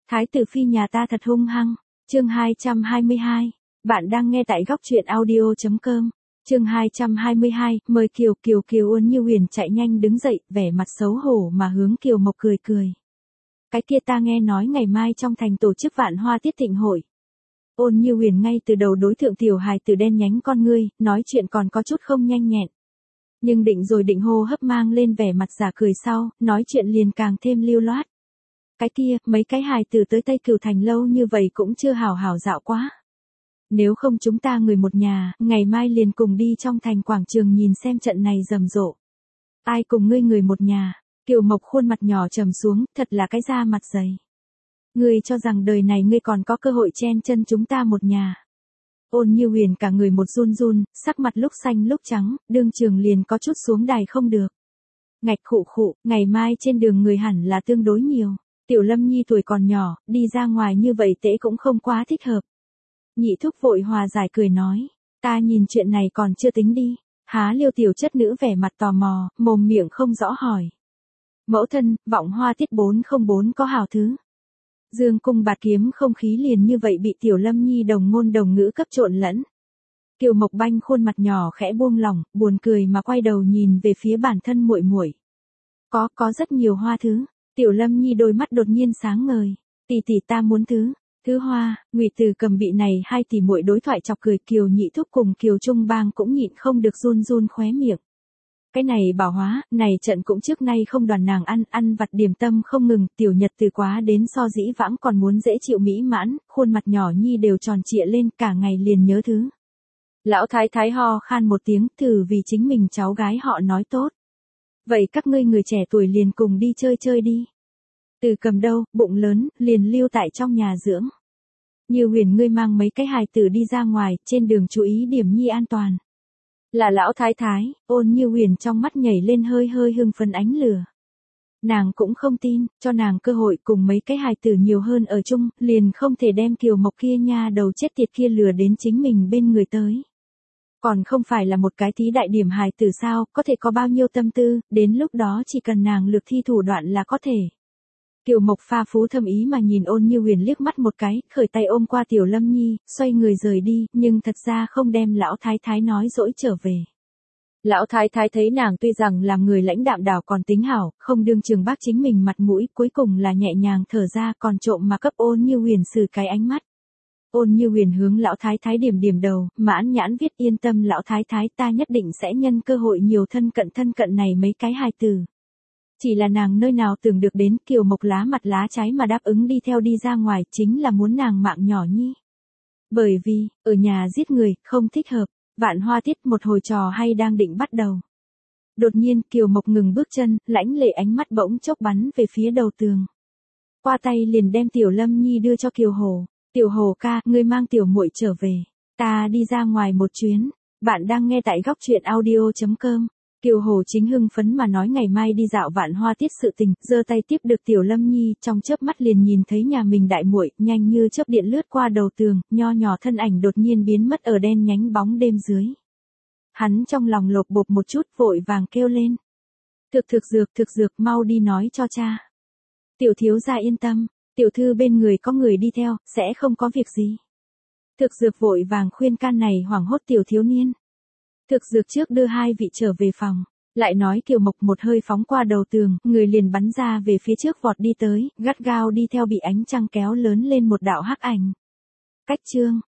Thái tử phi nhà ta thật hung hăng. Chương 222. Bạn đang nghe tại góc truyện audio.com. Chương 222, mời Kiều. Kiều Ôn Như Huyền chạy nhanh đứng dậy, vẻ mặt xấu hổ mà hướng Kiều Mộc cười. Cái kia ta nghe nói ngày mai trong thành tổ chức vạn hoa tiết thịnh hội. Ôn Như Huyền ngay từ đầu đối thượng tiểu hài tử đen nhánh con ngươi, nói chuyện còn có chút không nhanh nhẹn. Nhưng định hô hấp mang lên vẻ mặt giả cười sau, nói chuyện liền càng thêm lưu loát. Cái kia, mấy cái hài tử tới Tây Cửu Thành lâu như vậy cũng chưa hảo hảo dạo quá. Nếu không chúng ta người một nhà, ngày mai liền cùng đi trong thành quảng trường nhìn xem trận này rầm rộ. Ai cùng ngươi người một nhà? Kiều Mộc khuôn mặt nhỏ trầm xuống, thật là cái da mặt dày. Ngươi cho rằng đời này ngươi còn có cơ hội chen chân chúng ta một nhà. Ôn Như Huyền cả người một run, sắc mặt lúc xanh lúc trắng, đương trường liền có chút xuống đài không được. Ngạch khụ, ngày mai trên đường người hẳn là tương đối nhiều. Tiểu Lâm Nhi tuổi còn nhỏ, đi ra ngoài như vậy tễ cũng không quá thích hợp. Nhị thúc vội hòa giải cười nói, ta nhìn chuyện này còn chưa tính đi. Há Liêu tiểu chất nữ vẻ mặt tò mò, mồm miệng không rõ hỏi. Mẫu thân, vọng hoa tiết 404 có hảo thứ. Dương cung bạt kiếm không khí liền như vậy bị Tiểu Lâm Nhi đồng ngôn đồng ngữ cấp trộn lẫn. Kiều Mộc Banh khuôn mặt nhỏ khẽ buông lỏng, buồn cười mà quay đầu nhìn về phía bản thân muội. Có rất nhiều hoa thứ. Tiểu Lâm Nhi đôi mắt đột nhiên sáng ngời. Tỷ ta muốn thứ hoa. Ngụy Từ Cầm bị này hai tỷ muội đối thoại chọc cười, Kiều Nhị thúc cùng Kiều Trung Bang cũng nhịn không được run khóe miệng. Cái này bảo hóa, này trận cũng trước nay không đoàn nàng ăn vặt điểm tâm không ngừng, tiểu nhật từ quá đến so dĩ vãng còn muốn dễ chịu mỹ mãn, khuôn mặt nhỏ nhi đều tròn trịa lên, cả ngày liền nhớ thứ. Lão thái thái ho khan một tiếng, thử vì chính mình cháu gái họ nói tốt. Vậy các ngươi người trẻ tuổi liền cùng đi chơi đi. Từ Cầm đâu, bụng lớn, liền lưu tại trong nhà dưỡng. Như Huyền ngươi mang mấy cái hài tử đi ra ngoài, trên đường chú ý điểm nhi an toàn. Là lão thái thái. Ôn Như Huyền trong mắt nhảy lên hơi hưng phấn ánh lửa. Nàng cũng không tin, cho nàng cơ hội cùng mấy cái hài tử nhiều hơn ở chung, liền không thể đem Kiều Mộc kia nha đầu chết tiệt kia lừa đến chính mình bên người tới. Còn không phải là một cái thí đại điểm hài tử sao, có thể có bao nhiêu tâm tư, đến lúc đó chỉ cần nàng lược thi thủ đoạn là có thể. Kiều Mộc pha phú thâm ý mà nhìn Ôn Như Huyền liếc mắt một cái, khởi tay ôm qua Tiểu Lâm Nhi, xoay người rời đi, nhưng thật ra không đem lão thái thái nói dỗi trở về. Lão thái thái thấy nàng tuy rằng làm người lãnh đạm đảo còn tính hảo, không đương trường bác chính mình mặt mũi, cuối cùng là nhẹ nhàng thở ra, còn trộm mà cấp Ôn Như Huyền xử cái ánh mắt. Ôn Như Huyền hướng lão thái thái điểm đầu, mãn nhãn viết yên tâm lão thái thái, ta nhất định sẽ nhân cơ hội nhiều thân cận này mấy cái hài tử. Chỉ là nàng nơi nào tưởng được đến, Kiều Mộc lá mặt lá trái mà đáp ứng đi theo đi ra ngoài, chính là muốn nàng mạng nhỏ nhi. Bởi vì, ở nhà giết người, không thích hợp, vạn hoa tiết một hồi trò hay đang định bắt đầu. Đột nhiên Kiều Mộc ngừng bước chân, lãnh lệ ánh mắt bỗng chốc bắn về phía đầu tường. Qua tay liền đem Tiểu Lâm Nhi đưa cho Kiều Hồ. Tiểu Hồ ca, ngươi mang tiểu muội trở về. Ta đi ra ngoài một chuyến. Bạn đang nghe tại góc truyện audio.com. Kiều Hồ chính hưng phấn mà nói ngày mai đi dạo vạn hoa tiết sự tình, giơ tay tiếp được Tiểu Lâm Nhi, trong chớp mắt liền nhìn thấy nhà mình đại muội, nhanh như chớp điện lướt qua đầu tường, nho nhỏ thân ảnh đột nhiên biến mất ở đen nhánh bóng đêm dưới. Hắn trong lòng lột bột một chút, vội vàng kêu lên. Thực dược, mau đi nói cho cha. Tiểu thiếu gia yên tâm, tiểu thư bên người có người đi theo, sẽ không có việc gì. Thực dược vội vàng khuyên can này hoảng hốt tiểu thiếu niên. Thực dược trước đưa hai vị trở về phòng, lại nói Kiều Mộc một hơi phóng qua đầu tường, người liền bắn ra về phía trước vọt đi tới, gắt gao đi theo bị ánh trăng kéo lớn lên một đạo hắc ảnh. Cách chương.